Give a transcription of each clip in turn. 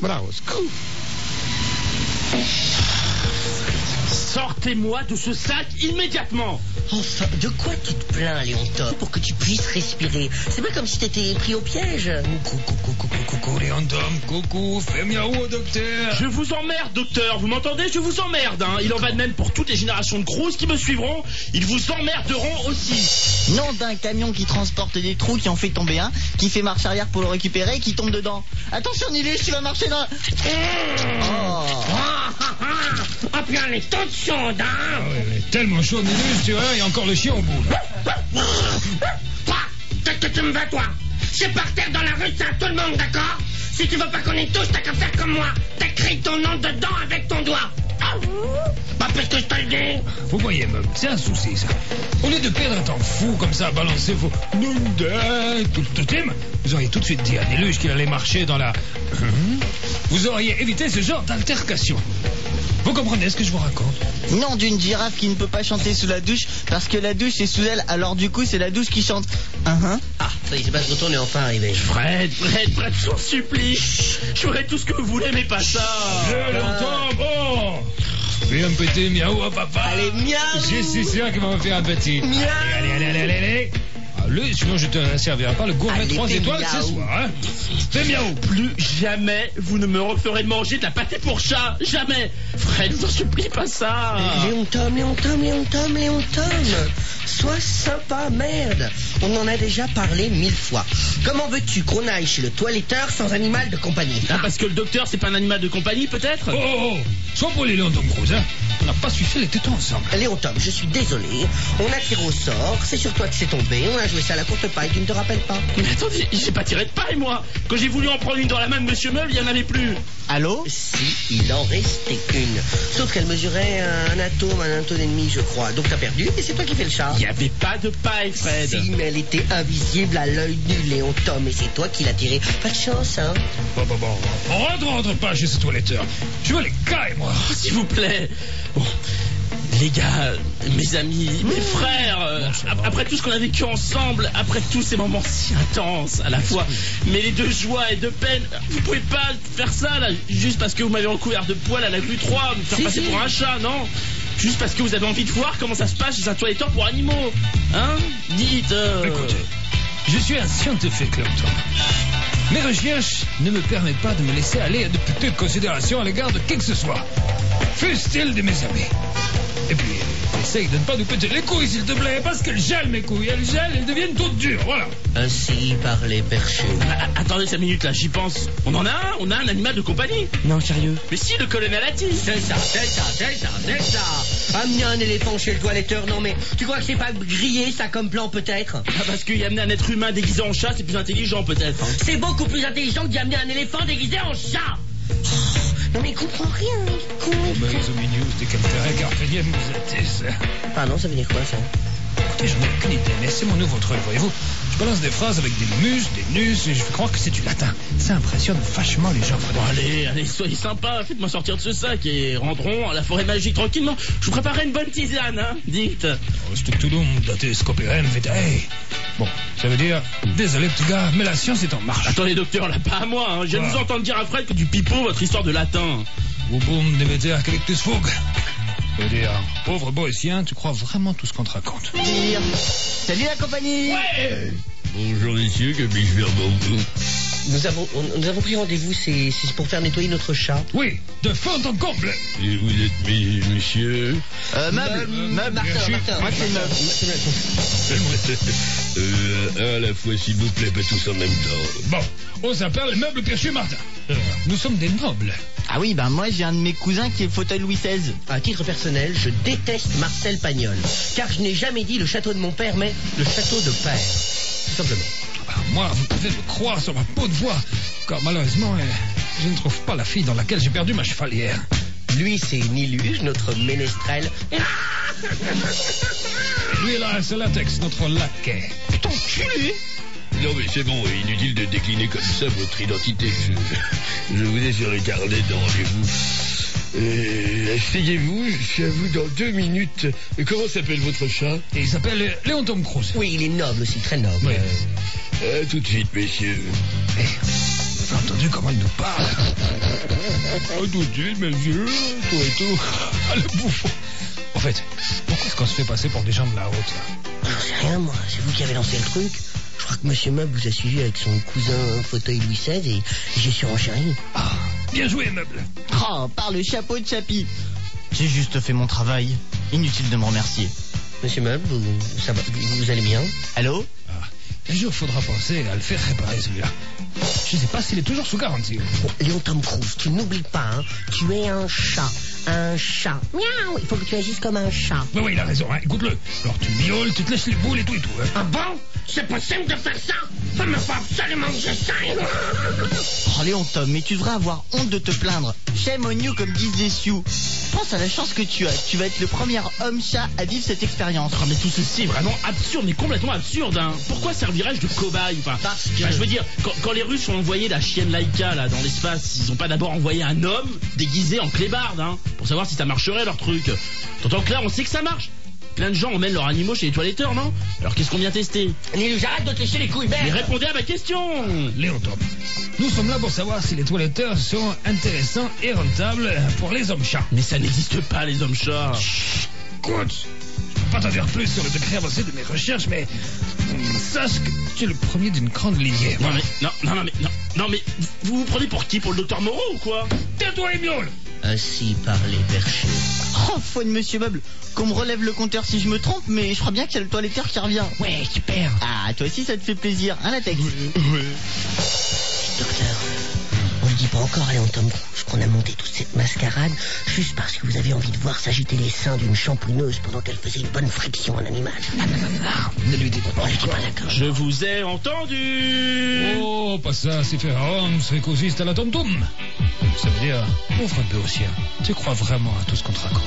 Bravo, scoop. Sortez-moi de ce sac immédiatement. Enfin, de quoi tu te plains, Léon Tom? Pour que tu puisses respirer. C'est pas comme si t'étais pris au piège. Coucou, Léon Tom, coucou, fais miaou au docteur. Je vous emmerde, docteur, vous m'entendez? Je vous emmerde, hein. Il en va de même pour toutes les générations de Cruz qui me suivront. Ils vous emmerderont aussi. Nom d'un camion qui transporte des trous, qui en fait tomber un, qui fait marche arrière pour le récupérer et qui tombe dedans. Attention, Nilus, tu vas marcher dans... Ah bien, les temps de chaude, hein. Ah ouais, mais tellement chaud, Nilus, tu vois, il y a encore le chien au bout, là. Toi, qu'est-ce que tu me veux, toi? C'est par terre dans la rue, c'est à tout le monde, d'accord? Si tu veux pas qu'on y touche, t'as qu'à faire comme moi. T'écris ton nom dedans avec ton doigt. Pas plus que je te le dis. Vous voyez, Mum, c'est un souci, ça. Au lieu de perdre un temps fou comme ça à balancer vos tout le thème, vous auriez tout de suite dit à Nilus qu'il allait marcher dans la... Vous auriez évité ce genre d'altercation. Vous comprenez ce que je vous raconte? Nom d'une girafe qui ne peut pas chanter sous la douche parce que la douche est sous elle, alors du coup c'est la douche qui chante. Ah, ça y est, Sébastien, on est enfin arrivé. Fred, je vous supplie. Je ferai tout ce que vous voulez, mais pas ça. Je l'entends, bon. Fais un petit miaou à papa. Allez, miaou. Je suis sûr qu'il va me faire un petit. Miaou. Allez. Allez, sinon je te servirai pas le gourmet 3 étoiles miaou. ce soir, hein. Fais miaou. Plus jamais vous ne me referez manger de la pâtée pour chat. Jamais. Fred, je vous en supplie, pas ça. Léon Tom. Sois sympa, merde. On en a déjà parlé 1000 fois. Comment veux-tu qu'on aille chez le toiletteur sans animal de compagnie? Ah, parce que le docteur, c'est pas un animal de compagnie, peut-être? Oh. Sois pour les Léon Tom Cruz, hein. On n'a pas suivi les tétons ensemble. Léon Tom, je suis désolé. On a tiré au sort. C'est sur toi que c'est tombé. On a joué ça à la courte paille. Tu ne te rappelles pas? Mais attendez, j'ai pas tiré de paille, moi. Quand j'ai voulu en prendre une dans la main de Monsieur Meuble, il y en avait plus. Allô? Si, il en restait une. Sauf qu'elle mesurait un atome et demi, je crois. Donc t'as perdu et c'est toi qui fais le chat. Il n'y avait pas de paille, Fred. Si, mais elle était invisible à l'œil nu, Léon Tom, et c'est toi qui l'as tirée. Pas de chance, hein. Bon. On rentre pas chez ce toiletteur. Je veux les cailles, moi. Oh, s'il vous plaît. Bon. Les gars, mes amis, mes frères, après tout ce qu'on a vécu ensemble, après tous ces moments si intenses à la fois, mais les de joie et de peine, vous pouvez pas faire ça là, juste parce que vous m'avez recouvert de poils à la rue 3, me faire passer pour un chat, non? Juste parce que vous avez envie de voir comment ça se passe chez un toiletteur pour animaux, hein? Dites. Écoutez, je suis un scientifique, Léon. Mes recherches ne me permettent pas de me laisser aller à de petites considérations à l'égard de qui que ce soit, fût-il de mes amis. Et puis, essaye de ne pas nous péter les couilles, s'il te plaît, parce qu'elles gèlent mes couilles, elles deviennent toutes dures, voilà. Ainsi parlait Perché. Attendez 5 minutes là, j'y pense. On a un animal de compagnie. Non, sérieux. Mais si, le colonel Atis. C'est ça. Amener un éléphant chez le toiletteur, non mais tu crois que c'est pas grillé ça comme plan peut-être? Parce qu'il y a amené un être humain déguisé en chat, c'est plus intelligent peut-être. Hein. C'est beaucoup plus intelligent que d'y amener un éléphant déguisé en chat. Non mais il comprend rien, Ils ont mis news de quel terrain carpénienne vous êtes. Pardon, ça veut dire quoi ça? Écoutez, j'en ai aucune idée, mais c'est mon nouveau truc, voyez-vous. Je balance des phrases avec des mus, des nus, et je fais croire que c'est du latin. Ça impressionne vachement les gens. Bon, allez, soyez sympa, faites-moi sortir de ce sac et rentrons à la forêt magique tranquillement. Je vous préparerai une bonne tisane, hein, dites. Stuptulum date scoperem vitae. Bon, ça veut dire, désolé petit gars, mais la science est en marche. Attendez docteur, là pas à moi, hein. Je viens de vous entendre dire à Fred que du pipeau, votre histoire de latin. Ubum demeter calictus fug. Je veux dire, pauvre boétien, tu crois vraiment tout ce qu'on te raconte. Salut la compagnie. Ouais. Bonjour messieurs, que puis-je faire pour vous? Nous avons pris rendez-vous, c'est pour faire nettoyer notre chat. Oui, de fond en comble. Et vous êtes monsieur? Meuble. Martin. Moi c'est Meuble. À la fois s'il vous plaît, pas tous en même temps. Bon, on s'appelle les meubles Perché Martin. Nous sommes des nobles. Ah oui, moi j'ai un de mes cousins qui est le fauteuil Louis XVI. À titre personnel, je déteste Marcel Pagnol, car je n'ai jamais dit le château de mon père, mais le château de père. Tout simplement. Moi, vous pouvez me croire sur ma peau de voix, car malheureusement, je ne trouve pas la fille dans laquelle j'ai perdu ma chevalière. Lui, c'est Niluge, notre ménestrel. Lui, là, c'est Latex, notre laquais. Putain, enculé. Non mais c'est bon, inutile de décliner comme ça votre identité. Je vous ai sur le carnet de rendez-vous. Asseyez-vous, je suis à vous dans 2 minutes. Comment s'appelle votre chat? Et il s'appelle Léon Tom Cruz. Oui, il est noble aussi, très noble. Oui. Tout de suite, messieurs. Vous avez entendu comment il nous parle? Tout de suite, monsieur, tout et tout. Ah, le bouffon. En fait, pourquoi est-ce qu'on se fait passer pour des gens de la route, là? J'en sais rien, moi. C'est vous qui avez lancé le truc. Je crois que Monsieur Meuble vous a suivi avec son cousin fauteuil Louis XVI et j'ai surenchéri. Ah, bien joué, Meuble. Oh, par le chapeau de Chapi. J'ai juste fait mon travail. Inutile de me remercier. Monsieur Meuble, ça va, vous allez bien? Allô? Un jour, faudra penser à le faire réparer, celui-là. Je sais pas s'il est toujours sous garantie. Bon, Léon Tom Cruise, tu n'oublies pas, hein, tu es un chat. Un chat. Miaou, il faut que tu agisses comme un chat. Oui, il a raison, hein. Écoute-le. Alors tu miaules, tu te lèches les boules et tout hein. Ah bon? C'est possible de faire ça? Ça me faut absolument que j'essaye. Oh Léon Tom, mais tu devrais avoir honte de te plaindre. Shame on you, comme disent les Sioux. Pense à la chance que tu as. Tu vas être le premier homme-chat à vivre cette expérience. Oh, mais tout ceci est vraiment absurde, mais complètement absurde, hein. Pourquoi servirais-je de cobaye? Enfin, je veux dire, quand les Russes ont envoyé la chienne Laïka là dans l'espace, ils ont pas d'abord envoyé un homme déguisé en clébarde, hein, pour savoir si ça marcherait leur truc. T'entends que là, on sait que ça marche. Plein de gens emmènent leurs animaux chez les toiletteurs, non? Alors qu'est-ce qu'on vient tester? Nilou, j'arrête de te lécher les couilles, merde. Mais répondez à ma question. Léon Tom, nous sommes là pour savoir si les toiletteurs sont intéressants et rentables pour les hommes-chats. Mais ça n'existe pas, les hommes-chats. Écoute, je peux pas t'en dire plus sur le degré avancé de mes recherches, mais sache que tu es le premier d'une grande lignée. Non mais vous vous prenez pour qui? Pour le docteur Moreau ou quoi? Tais-toi et miaule. Ainsi par les perchés. Oh, faune Monsieur Meuble, qu'on me relève le compteur si je me trompe, mais je crois bien qu'il y a le toiletteur qui revient. Ouais, super. Ah, toi aussi ça te fait plaisir, hein, Latex? Oui. Docteur, on ne dit pas encore à Léon Tom Cruise qu'on a monté toute cette mascarade juste parce que vous avez envie de voir s'agiter les seins d'une champouineuse pendant qu'elle faisait une bonne friction en animal. Non, ne lui dites pas. Je suis pas d'accord. Je vous ai entendu. Oh, pas ça, c'est Ferraon, c'est causiste à la tom-tom. Ça veut dire, ouvre un peu au ciel. Tu crois vraiment à tout ce qu'on te raconte?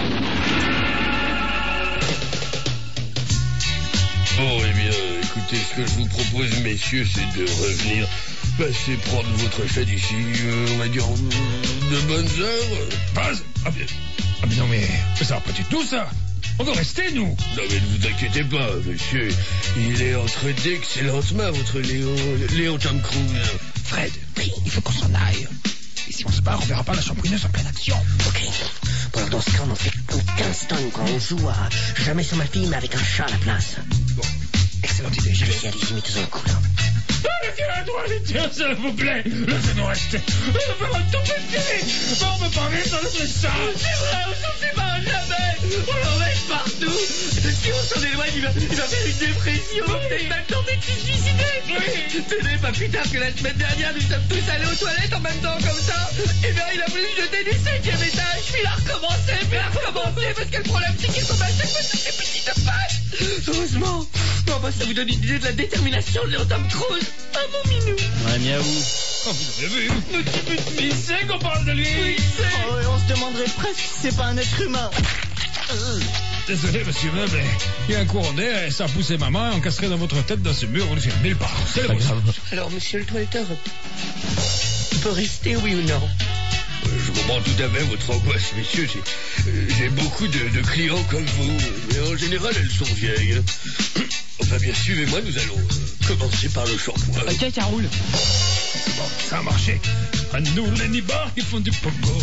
Bon, eh bien, écoutez, ce que je vous propose, messieurs, c'est de revenir, c'est prendre votre chat d'ici, on va dire, de bonnes heures. Base? Ah mais non, mais ça va pas du tout, ça. On veut rester, nous. Non, mais ne vous inquiétez pas, monsieur. Il est entre d'excellentes mains, votre Léon Tom Cruise. Fred, il faut qu'on s'en aille. Et si on se barre, on verra pas la champouineuse en pleine action. Ok. Bon, alors dans ce cas, on en fait comme 15 tonnes quand on joue à jamais sur ma fille, mais avec un chat à la place. Bon, excellente idée, j'y vais. Allez-y, mettez-en un coup, là. Ah, monsieur la droite, s'il vous plaît. Laissez-nous rester. On peut pas tout petit. On peut pas vivre dans notre sang. C'est vrai, on s'en sépare jamais. On l'emmène partout. Si on s'en éloigne, il va faire une dépression. Il va tenter de se suicider. Oui. Tenez, pas plus tard que la semaine dernière, nous sommes tous allés aux toilettes en même temps comme ça. Et bien, il a voulu se jeter du 5e étage. Puis il a recommencé, parce que le problème, c'est qu'il tombe à chaque fois sur ses petites pattes. Heureusement. Bon, bah, ça vous donne une idée de la détermination de Léon Tom Cruise. Ah, mon minou. Ouais, miaou. Oh, vous avez vu? Notre petit fils, c'est qu'on parle de lui. Oui, Oh, et on se demanderait presque si c'est pas un être humain. Désolé, monsieur Meuble, il y a un courant d'air et ça a poussé ma main, encastrer dans votre tête dans ce mur, on lui fait 1000 parts. C'est pas grave. Alors, monsieur le toiletteur, il peut rester, oui ou non? Je comprends tout à fait votre angoisse, messieurs. J'ai beaucoup de clients comme vous, mais en général, elles sont vieilles. Enfin, bien, suivez-moi, nous allons commencer par le shampoing. Ok, ça roule. Bon, ça a marché. À nous, les nibards qui font du pogo.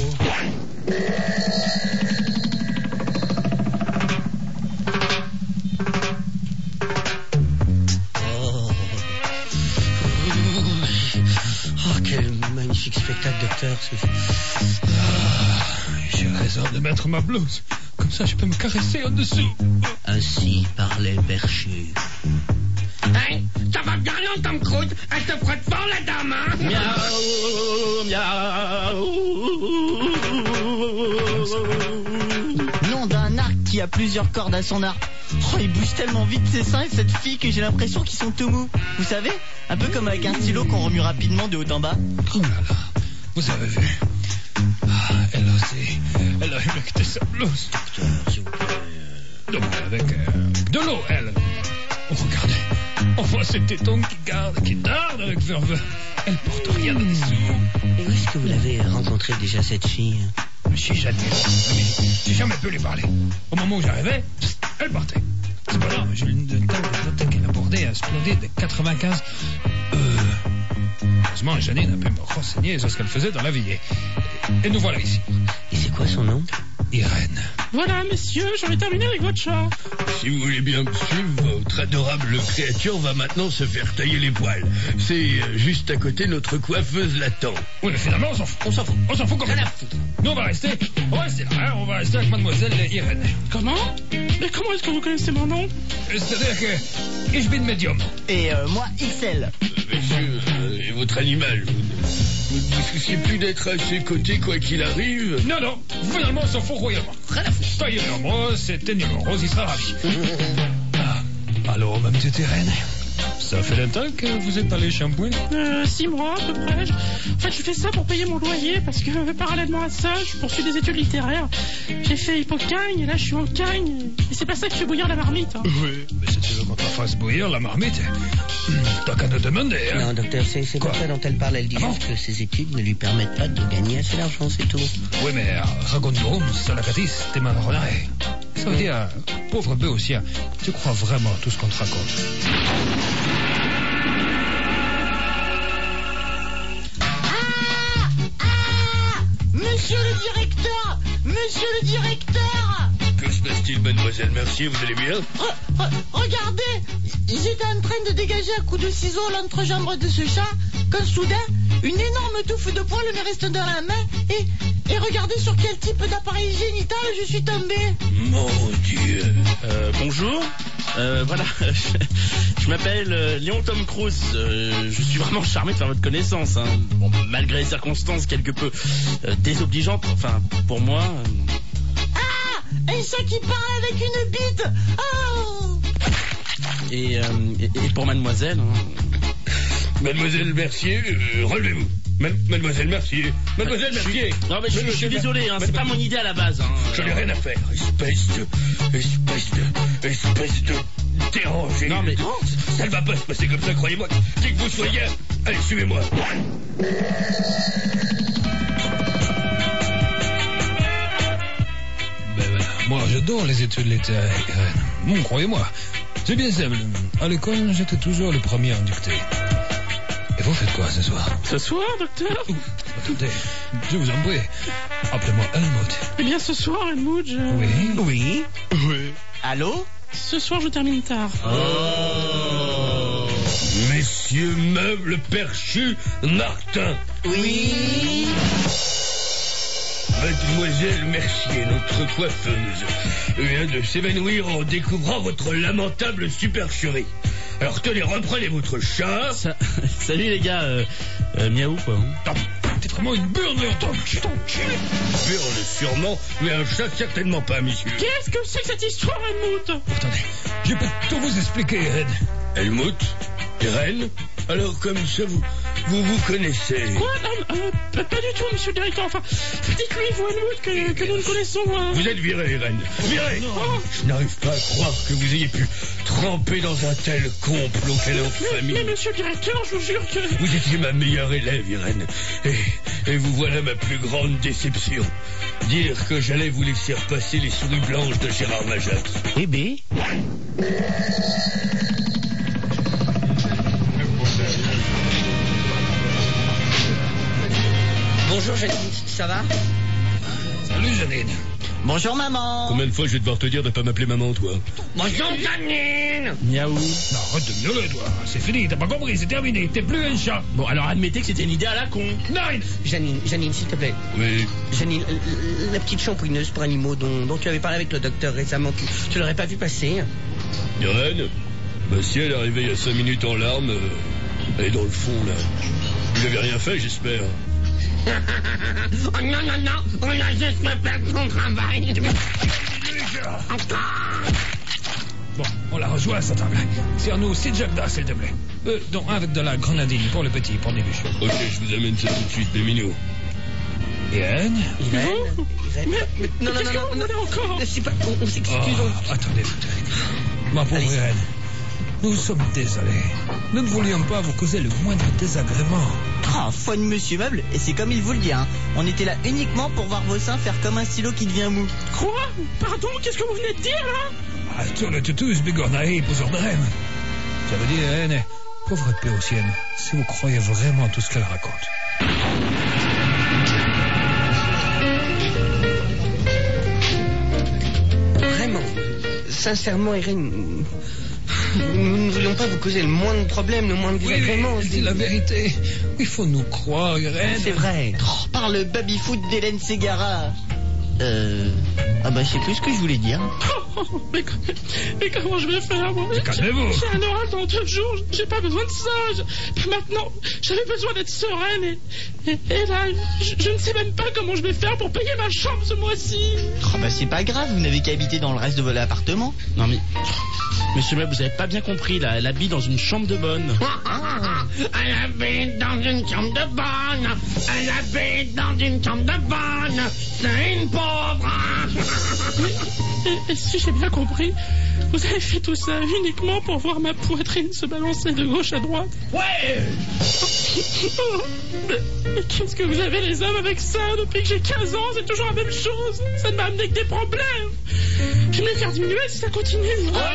Oh, quel magnifique spectacle, docteur. J'ai raison de mettre ma blouse. Comme ça, je peux me caresser en dessous. Ainsi par les perchés. Hey, ça va bien, Léon Tom Cruise? Elle te frotte fort, la dame, hein? Miaou, miaou. Nom d'un arc qui a plusieurs cordes à son arc. Oh, il bouge tellement vite ses seins et cette fille que j'ai l'impression qu'ils sont tout mous. Vous savez, un peu comme avec un stylo qu'on remue rapidement de haut en bas. Oh là là, vous avez vu? Ah, elle aussi, elle a humecté sa blouse. Docteur, s'il vous plaît. Donc, avec de l'eau, elle. Oh, regardez, on voit ces tétons qui dardent avec ferveur. Elle porte rien en dessous. Et où est-ce que vous l'avez rencontré déjà, cette fille? Monsieur Janine, mais j'ai jamais pu lui parler. Au moment où j'arrivais, elle partait. C'est pas grave, j'ai une telle bibliothèque qu'elle abordait un splendide de 95. Heureusement, Janine a pu me renseigner sur ce qu'elle faisait dans la vie. Et nous voilà ici. Et c'est quoi son nom? Irène. Voilà, messieurs, j'en ai terminé avec votre chat. Si vous voulez bien me suivre, votre adorable créature va maintenant se faire tailler les poils. C'est juste à côté notre coiffeuse l'attend. Oui, mais finalement, on s'en fout. On s'en fout comme ça. Nous, on va rester là. Hein, on va rester avec mademoiselle Irène. Comment? Mais comment est-ce que vous connaissez mon nom? C'est-à-dire que ich bin medium. Et moi, XL. Monsieur, et votre animal, vous ne vous souciez plus d'être à ses côtés quoi qu'il arrive? Non, finalement, on s'en fout royalement. Rien à foutre. Taillez-le en rose, c'était numéro rose, il sera ravi. Alors, ma petite Irène, ça fait longtemps que vous êtes allé shampooing? 6 mois à peu près. En fait, je fais ça pour payer mon loyer parce que parallèlement à ça, je poursuis des études littéraires. J'ai fait Hippocagne et là, je suis en Cagne. Et c'est pas ça qui fait bouillir la marmite. Hein. Oui, mais si tu veux qu'on te fasse bouillir la marmite, t'as qu'à nous demander. Hein. Non, docteur, c'est pas ça dont elle parle. Elle dit juste que ses études ne lui permettent pas de gagner assez d'argent, c'est tout. Oui, mais raconte-nous, Salakatis, t'es malhonnête. Ça veut dire, pauvre béotien, tu crois vraiment à tout ce qu'on te raconte? Monsieur le directeur! Que se passe-t-il, mademoiselle Mercier, vous allez bien? Regardez, j'étais en train de dégager à coups de ciseaux l'entrejambe de ce chat, quand soudain, une énorme touffe de poils me reste dans la main, et regardez sur quel type d'appareil génital je suis tombé. Mon Dieu. Bonjour. Voilà, je m'appelle Léon Tom Cruise. Je suis vraiment charmé de faire votre connaissance. Hein. Bon, malgré les circonstances quelque peu désobligeantes, enfin, pour moi... Un chat qui parle avec une bite. Oh. Et pour mademoiselle... Hein. Mademoiselle Mercier, relevez-vous. Mademoiselle Mercier. Mademoiselle Mercier. Non, mais je suis désolé, hein, c'est pas mon idée à la base. Hein. J'en ai rien à faire. Espèce de dérangé. Non, mais... Ça ne va pas se passer comme ça, croyez-moi. Qui que vous soyez, allez, suivez-moi. Moi, j'adore les études littéraires. Bon, croyez-moi, c'est bien simple. À l'école, j'étais toujours le premier en dictée. Et vous faites quoi ce soir? Ce soir, docteur? Attendez, je vous en prie. Appelez-moi Helmut. Eh bien, ce soir, Helmut, Oui. Allô? Ce soir, je termine tard. Oh. Messieurs meubles perchus, Martin. Oui. Mademoiselle Mercier, notre coiffeuse, vient de s'évanouir en découvrant votre lamentable supercherie. Alors tenez, reprenez votre chat. Salut les gars, miaou quoi. T'es vraiment une burne, Léon. Je t'encule. Burne sûrement, mais un chat certainement pas, monsieur. Qu'est-ce que c'est que cette histoire, Helmut? Attendez, je peux tout vous expliquer, Irène. Helmut? Irène? Alors comme ça, vous connaissez. Quoi? Non, pas du tout, monsieur le directeur. Enfin, dites-lui, vous, Helmut, que nous le connaissons. Vous êtes viré, Irène. Viré. Je n'arrive pas à croire que vous ayez pu tremper dans un tel complot. Quelle infamie. Mais monsieur le directeur, je vous jure que... Vous étiez ma meilleure élève, Irène. Et vous voilà ma plus grande déception. Dire que j'allais vous laisser repasser les souris blanches de Gérard Majax. Eh bien... Bonjour Janine, ça va? Salut, Janine. Bonjour maman. Combien de fois je vais devoir te dire de pas m'appeler maman, toi? Bonjour, Janine. Miaou. Non, arrête de miauler, toi. C'est fini, t'as pas compris, c'est terminé. T'es plus un chat. Bon, alors admettez que c'était une idée à la con. Nine. Janine, s'il te plaît. Oui. Janine, la petite shampooineuse pour animaux dont tu avais parlé avec le docteur récemment, tu l'aurais pas vu passer? Irène? Bah si elle est arrivée il y a 5 minutes en larmes, elle est dans le fond, là. Vous n'avez rien fait, j'espère. Oh non, on a juste fait perdre son travail. Bon, on la rejoint à sa table. Sers-nous 6 jagdas, s'il te plaît. Donc un avec de la grenadine pour le petit, pour début. Ok, je vous amène ça tout de suite, les minots. Irène? Non, encore. je sais pas, on s'excuse. Attendez. Ma pauvre Allez. Irène, nous sommes désolés. Nous ne voulions pas vous causer le moindre désagrément. Ah, foi de monsieur meuble, et c'est comme il vous le dit, hein. On était là uniquement pour voir vos seins faire comme un stylo qui devient mou. Quoi? Pardon, qu'est-ce que vous venez de dire, là? Tu le tutus, bigornaï, poseur de rêve. Ça veut dire, Irène, pauvre béotienne, si vous croyez vraiment tout ce qu'elle raconte. sincèrement, Irène, nous ne voulions pas vous causer le moindre problème, le moindre désagrément. C'est la vérité. Il faut nous croire, Irène. C'est vrai. Par le baby-foot d'Hélène Ségara. Ah bah je sais plus ce que je voulais dire. Mais comment je vais faire, moi? Calmez-vous. J'ai un oral dans 2 jours, j'ai pas besoin de ça. Maintenant, j'avais besoin d'être sereine et là, je ne sais même pas comment je vais faire pour payer ma chambre ce mois-ci. Oh bah c'est pas grave, vous n'avez qu'à habiter dans le reste de votre appartement. Non mais... Monsieur Webb, vous avez pas bien compris, là, elle habite dans une chambre de bonne. Elle habite dans une chambre de bonne. Elle habite dans une chambre de bonne. C'est une pauvre. Et si j'ai bien compris, vous avez fait tout ça uniquement pour voir ma poitrine se balancer de gauche à droite. Ouais. Mais qu'est-ce que vous avez les hommes avec ça? Depuis que j'ai 15 ans, c'est toujours la même chose. Ça ne m'a amené que des problèmes. Je vais me les faire diminuer si ça continue.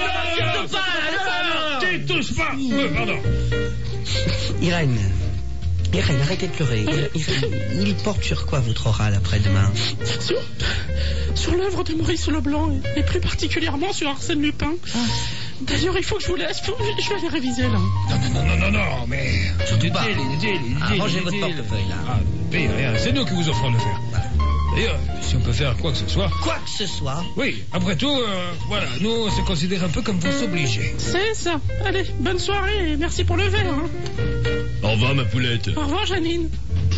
Tu touches pas. Pardon. Irène, arrêtez de pleurer. Il porte sur quoi votre oral après-demain? Sur l'œuvre de Maurice Leblanc et plus particulièrement sur Arsène Lupin. D'ailleurs, il faut que je vous laisse. Je vais aller réviser là. Non, mais... Surtout pas. Rangez votre portefeuille là. Rien, c'est nous qui vous offrons de faire. D'ailleurs, si on peut faire quoi que ce soit... Quoi que ce soit? Oui, après tout, voilà, nous on se considère un peu comme vos obligés. C'est ça. Allez, bonne soirée et merci pour le verre. Hein. Au revoir, ma poulette. Au revoir, Janine.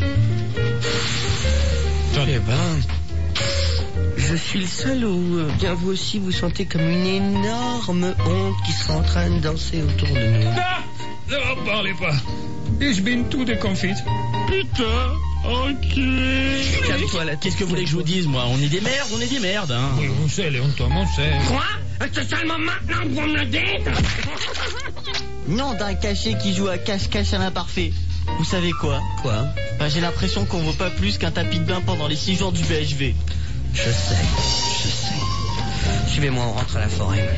Eh ben... Je suis le seul ou bien vous aussi vous sentez comme une énorme honte qui sera en train de danser autour de nous? Ah, ne parlez pas. Ich bin tout déconfite. Putain, ok. Calme-toi là. Qu'est-ce que vous voulez que je vous dise, moi? On est des merdes, hein. Oui, on sait, Léon Thomas, on sait. Quoi? C'est seulement maintenant que vous me le dites? Non d'un cachet qui joue à cache-cache à l'imparfait. Vous savez quoi? Quoi? J'ai l'impression qu'on vaut pas plus qu'un tapis de bain pendant les 6 jours du BHV. Je sais. Suivez-moi, on rentre à la forêt.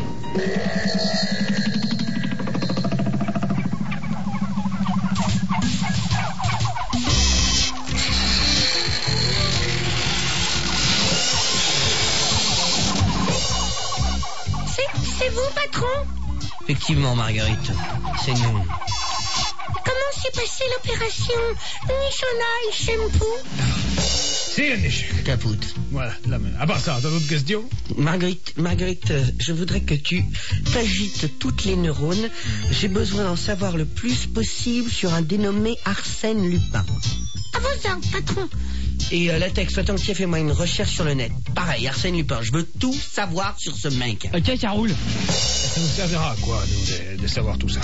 C'est vous, patron? Effectivement, Marguerite, c'est nous. Comment s'est passée l'opération Nichona et Shampoo? C'est un échec. Capoute. Voilà, la main. À part ça, t'as d'autres questions? Marguerite, je voudrais que tu t'agites toutes les neurones. J'ai besoin d'en savoir le plus possible sur un dénommé Arsène Lupin. À vos ordres, patron. Et Latex, toi tant que fais-moi une recherche sur le net. Pareil, Arsène Lupin, je veux tout savoir sur ce mec. Ok, ça roule. Ça nous servira à quoi, nous, de savoir tout ça?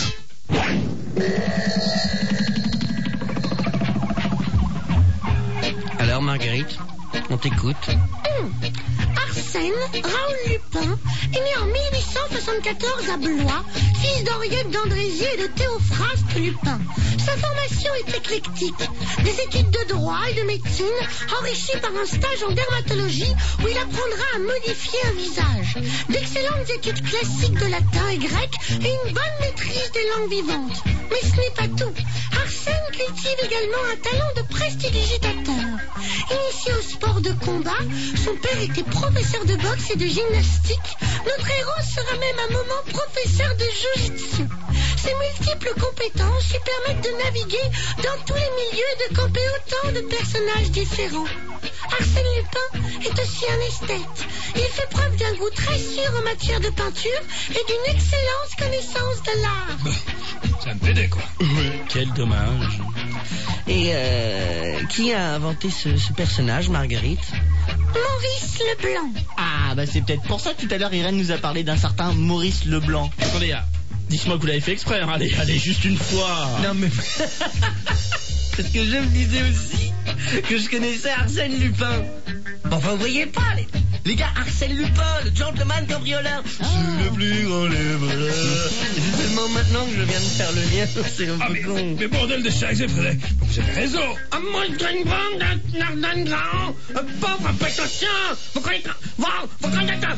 Alors, Marguerite, on t'écoute. Arsène Raoul Lupin est né en 1874 à Blois, fils d'Henriette d'Andrézy et de Théophraste Lupin. Sa formation est éclectique. Des études de droit et de médecine, enrichies par un stage en dermatologie où il apprendra à modifier un visage. D'excellentes études classiques de latin et grec et une bonne maîtrise des langues vivantes. Mais ce n'est pas tout. Arsène cultive également un talent de prestidigitateur. Initié au sport de combat, son père était professeur de boxe et de gymnastique. Notre héros sera même un moment professeur de jiu-jitsu. Ses multiples compétences lui permettent de naviguer dans tous les milieux et de camper autant de personnages différents. Arsène Lupin est aussi un esthète. Il fait preuve d'un goût très sûr en matière de peinture et d'une excellente connaissance de l'art. Ça me pédait, quoi. Quel dommage. Et qui a inventé ce personnage, Marguerite? Maurice Leblanc. Ah, bah c'est peut-être pour ça que tout à l'heure Irène nous a parlé d'un certain Maurice Leblanc. Attendez, dites-moi que vous l'avez fait exprès, hein. Allez, juste une fois. Non mais... Parce que je me disais aussi que je connaissais Arsène Lupin. Bon, enfin, vous voyez pas, les gars, Arsène Lupin, le gentleman cambrioleur. C'est le plus grand des voleurs. C'est seulement maintenant que je viens de faire le lien, c'est un peu con. Mais bordel de chat, Frédéric, vous avez raison. Moi, je une bande d'un grand, pauvre pétocien. Vous croyez que... Vous croyez que...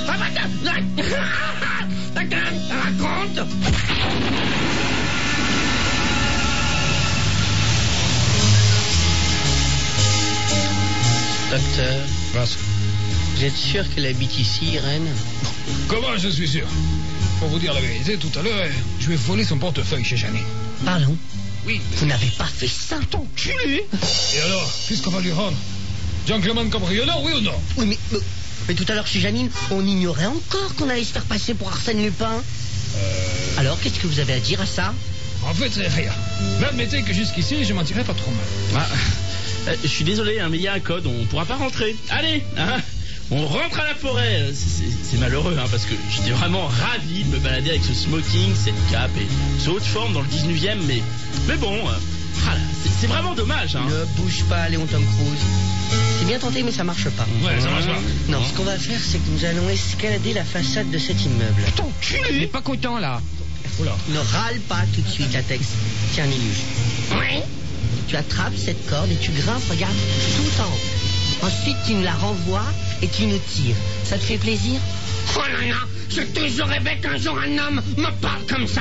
Raconte. Docteur, Was? Vous êtes sûr qu'elle habite ici, Irène? Comment je suis sûr? Pour vous dire la vérité, tout à l'heure, je lui ai volé son portefeuille chez Janine. Pardon? Oui. Vous n'avez pas fait ça, t'enculé! Et alors, qu'est-ce qu'on va lui rendre? Gentleman cambrioleur, oui ou non? Oui, mais tout à l'heure chez Janine, on ignorait encore qu'on allait se faire passer pour Arsène Lupin. Alors, qu'est-ce que vous avez à dire à ça? En fait, c'est rien. Mais admettez que jusqu'ici, je m'en tirais pas trop mal. Je suis désolé, hein, mais il y a un code, on pourra pas rentrer. Allez, hein, on rentre à la forêt. C'est malheureux, hein, parce que j'étais vraiment ravi de me balader avec ce smoking, cette cape et ce haut de forme dans le 19e, mais bon, c'est vraiment dommage. Hein. Ne bouge pas, Léon Tom Cruise. C'est bien tenté, mais ça marche pas. Ouais, ça marche pas. Non, ce qu'on va faire, c'est que nous allons escalader la façade de cet immeuble. Il est pas content, là. Oula. Ne râle pas tout de suite, Atex. Tiens, Niluche. Oui. Tu attrapes cette corde et tu grimpes, regarde, tout en haut. Ensuite, tu nous la renvoies et tu nous tires. Ça te fait plaisir? Oh là là, j'ai toujours rêvé qu'un jour un homme me parle comme ça.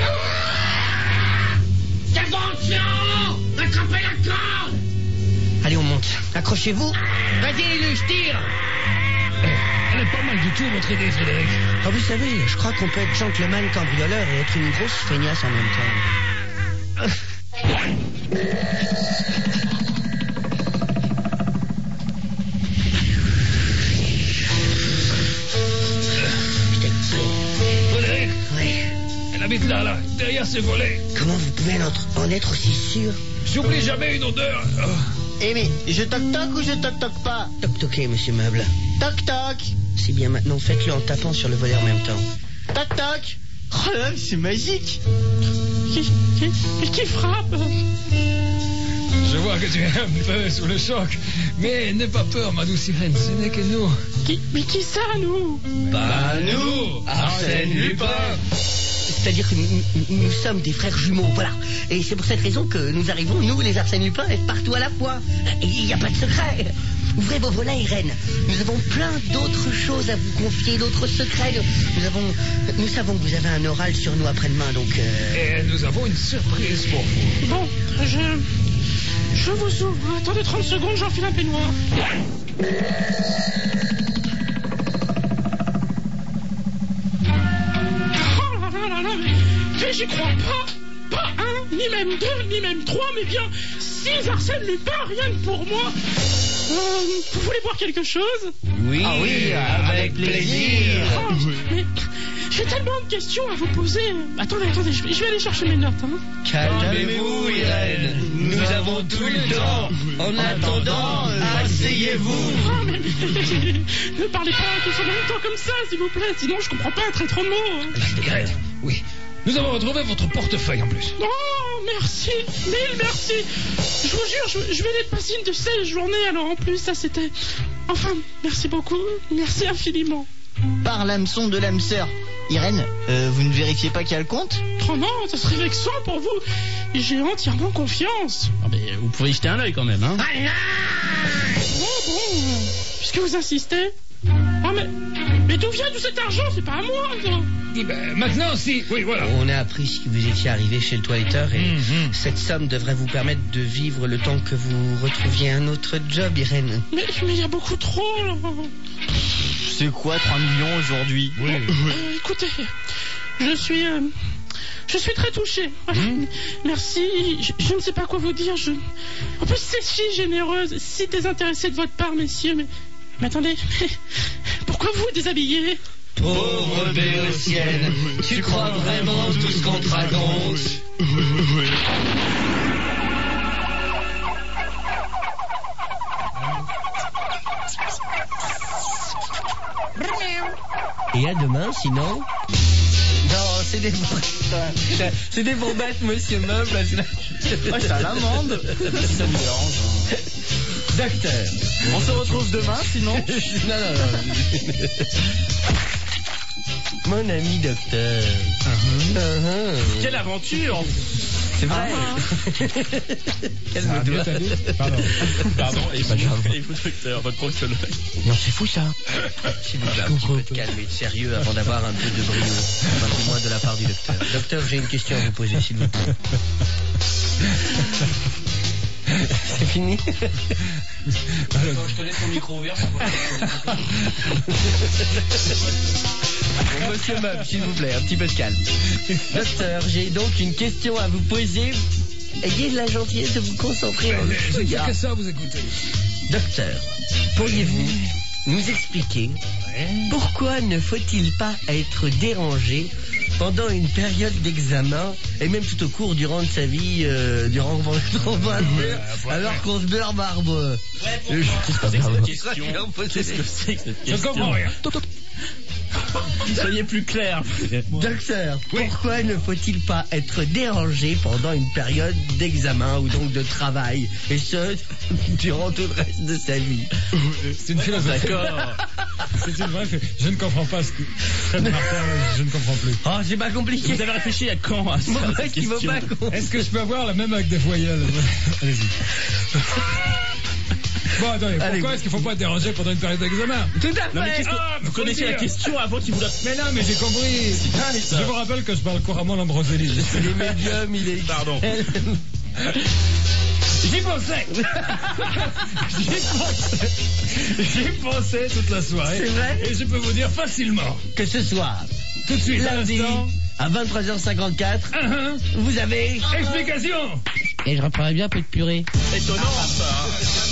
Attention! Attrapez la corde! Allez, on monte. Accrochez-vous. Vas-y, Niluche, tire! Elle est pas mal du tout, votre idée, Frédéric. Ah, vous savez, je crois qu'on peut être gentleman cambrioleur et être une grosse feignasse en même temps. Frédéric? Oui. Elle habite là, derrière ces volets. Comment vous pouvez en être aussi sûr? J'oublie jamais une odeur. Eh mais, je toc-toc ou je toc-toc pas? Toc-toquez, monsieur Meuble. Toc-toc! C'est bien, maintenant faites-le en tapant sur le volet en même temps. Toc-toc! Oh là là, c'est magique! Qui frappe? Je vois que tu es un peu sous le choc. Mais n'aie pas peur, ma douce Irène, ce n'est que nous. Mais qui ça, nous? Bah nous, Arsène Lupin. C'est-à-dire que nous sommes des frères jumeaux, voilà. Et c'est pour cette raison que nous arrivons, nous, les Arsène Lupin, à être partout à la fois. Et il n'y a pas de secret. Ouvrez vos volets, Irène. Nous avons plein d'autres choses à vous confier, d'autres secrets. Nous savons que vous avez un oral sur nous après-demain, donc... Et nous avons une surprise pour vous. Bon, je vous ouvre. Attendez 30 secondes, j'enfile un peignoir. Mais j'y crois pas. Pas un, ni même deux, ni même trois, mais bien 6 Arsène Lupin, rien que pour moi. Vous voulez boire quelque chose? Oui, Ah oui, avec plaisir. Oh, mais j'ai tellement de questions à vous poser. Attendez, je vais aller chercher mes notes. Hein. Calmez-vous, Irène. Nous avons tout le temps. En attendant, asseyez-vous. Oh, mais ne parlez pas tous en même temps comme ça, s'il vous plaît. Sinon, je comprends pas un trait trop de mots. Irène, oui. Nous avons retrouvé votre portefeuille en plus. Oh, merci. Mille merci. Je vous jure, je venais de passer une de ces journées, alors en plus, ça c'était... Enfin, merci beaucoup. Merci infiniment. Par l'hameçon de l'âme sœur. Irène, vous ne vérifiez pas qu'il y a le compte? Oh non, ça serait vexant pour vous. J'ai entièrement confiance. Ah, mais vous pouvez y jeter un œil quand même, hein. Bon, puisque vous insistez... Oh, mais d'où vient tout cet argent? C'est pas à moi, ça. Eh ben, maintenant, si. Oui, voilà. On a appris que vous étiez arrivé chez le toiletteur et cette somme devrait vous permettre de vivre le temps que vous retrouviez un autre job, Irène. Mais il y a beaucoup trop, là. C'est quoi 3 millions aujourd'hui? Oui. Écoutez, je suis très touché. Voilà. Merci. Je ne sais pas quoi vous dire. En plus, c'est si généreuse, si désintéressée de votre part, messieurs. Mais attendez, pourquoi vous déshabillez? Pauvre Béotienne, tu crois vraiment tout ce qu'on te raconte? Et à demain, sinon... Non, c'est des bourbettes, monsieur Meuble. Ouais, ça l'amende. Ça me dérange. Docteur, on se retrouve demain, sinon? Non. Mon ami docteur. Quelle aventure! C'est vrai. Calme-toi. Pardon, et vous, docteur, votre proctologue. Non, c'est fou ça. S'il vous plaît, un petit peu de calme et de sérieux avant d'avoir un peu de brio. Enfin, du moins de la part du docteur. Docteur, j'ai une question à vous poser, s'il vous plaît. fini. Alors, Je te laisse ton micro ouvert. Bon, monsieur Meuble, s'il vous plaît, un petit peu de calme. Docteur, j'ai donc une question à vous poser. Ayez de la gentillesse de vous concentrer en je ne fais regard. que ça, vous écoutez. Docteur, pourriez-vous nous expliquer pourquoi ne faut-il pas être dérangé pendant une période d'examen et même tout au cours durant de sa vie, alors qu'on se beurre barbe. Je comprends rien. Soyez plus clair. Docteur, pourquoi ne faut-il pas être dérangé pendant une période d'examen ou donc de travail, et ce, durant tout le reste de sa vie? C'est une philosophie. D'accord. C'est une vraie Je ne comprends pas ce que... Fred Martin, je ne comprends plus. Oh, c'est pas compliqué. Vous avez réfléchi à quand à ça? Pourquoi est-ce qu'il vaut pas qu'on... Est-ce que je peux avoir la même avec des voyelles? Allez-y. Bon, attendez, pourquoi est-ce qu'il ne faut pas être dérangé pendant une période d'examen? Tout à fait. Non, mais vous connaissez la question avant qu'il vous la... Mais non, mais j'ai compris. Je vous rappelle que je parle couramment l'ambrosélie. Les médiums, il est... Pardon. J'y pensais. J'y pensais toute la soirée. C'est vrai? Et je peux vous dire facilement Que ce soir, tout de suite, lundi, à 23h54, vous avez... explication. Et je reprendrais bien un peu de purée. Étonnant, ça.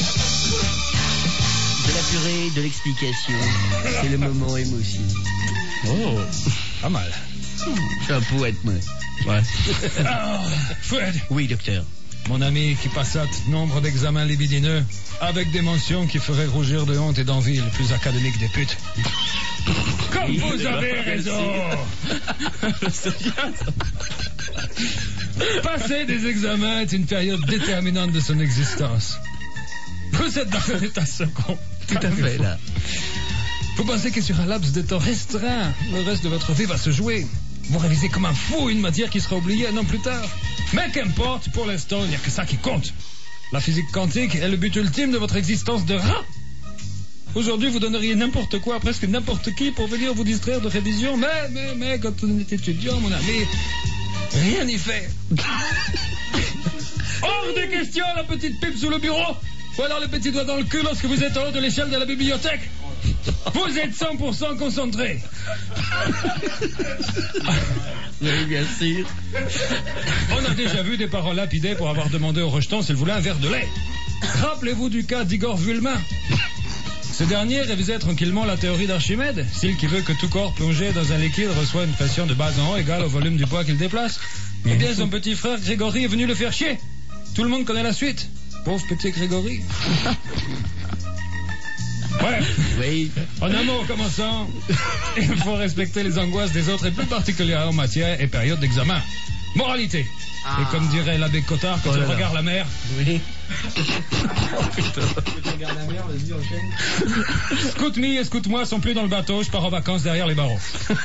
De la purée, de l'explication. C'est le moment émotion. Oh, pas mal. Je suis un poète, moi. Ouais. Alors, Fred, Oui, docteur. mon ami qui passate nombre d'examens libidineux avec des mentions qui feraient rougir de honte et d'envie les plus académiques des putes. Comme vous avez raison. C'est bien, ça. Passer des examens est une période déterminante de son existence. Vous êtes dans un état second. Tout à fait, là. Vous pensez que sur un laps de temps restreint, le reste de votre vie va se jouer. Vous révisez comme un fou une matière qui sera oubliée un an plus tard. Mais qu'importe, pour l'instant, il n'y a que ça qui compte. La physique quantique est le but ultime de votre existence de rat. Aujourd'hui, vous donneriez n'importe quoi à presque n'importe qui pour venir vous distraire de révision. Mais, quand on est étudiant, mon ami, rien n'y fait. Hors des questions, la petite pipe sous le bureau. Ou alors le petit doigt dans le cul lorsque vous êtes en haut de l'échelle de la bibliothèque. Vous êtes 100% concentré. Oui, bien sûr. On a déjà vu des parents lapidés pour avoir demandé au rejeton s'il voulait un verre de lait. Rappelez-vous du cas d'Igor Vulmain. Ce dernier révisait tranquillement la théorie d'Archimède, celle qui veut que tout corps plongé dans un liquide reçoit une pression de bas en haut égale au volume du poids qu'il déplace. Eh bien, son petit frère Grégory est venu le faire chier. Tout le monde connaît la suite. Pauvre petit Grégory. Ouais. Oui. En un mot, commençant, il faut respecter les angoisses des autres et plus particulièrement en matière et période d'examen. Moralité. Et comme dirait l'abbé Cottard quand il regarde la mer. Oui. Scout-me et scout-moi sont plus dans le bateau, je pars en vacances derrière les barreaux.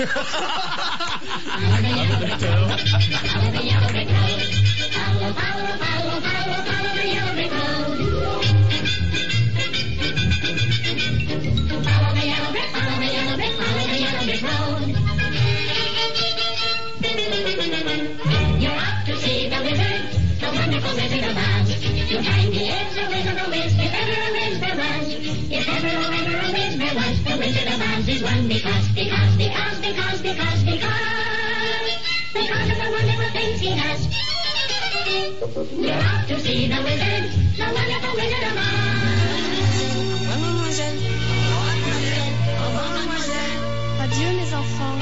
Because of the wonderful things he has. You're off to see the wizard, the wonderful Wizard of Oz. Mademoiselle. Au revoir, mademoiselle. Adieu, mes enfants.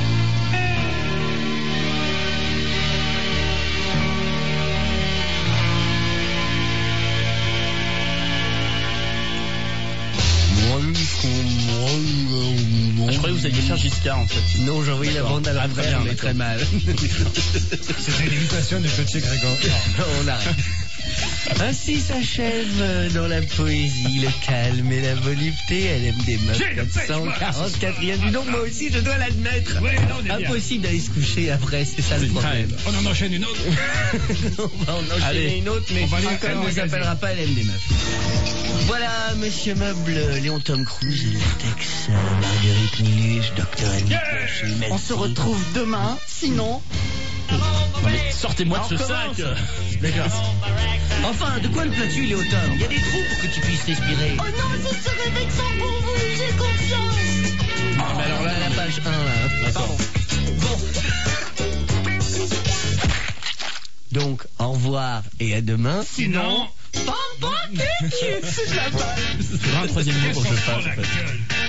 Je croyais que vous alliez faire Giscard en fait. Non, j'ai envoyé la bande à la frère, mais très mal. C'était l'imitation du petit Grégory. On arrête. Ainsi s'achève dans la poésie, le calme et la volupté. Elle aime des meufs 444e. Dis donc, moi aussi, je dois l'admettre. Oui, non, on est bien. Impossible d'aller se coucher après, c'est ça le problème. On en enchaîne une autre. On va en enchaîner Allez, une autre, mais on va aller elle encore ne en s'appellera pas Elle aime des meufs. Voilà, Monsieur Meuble, Léon Tom Cruise, Tex, Marguerite Nilus, Dr. Annie. On se retrouve demain, sinon... Non mais sortez-moi de ce sac. D'accord. Enfin, de quoi le platus il est auteur? Il y a des trous pour que tu puisses respirer. Oh non, ce serait vexant pour vous, j'ai confiance. Ah, mais alors là, la page 1, là. D'accord. Bon. Donc, au revoir et à demain. Sinon... C'est de la balle. C'est un troisième mot pour que je fasse, en fait.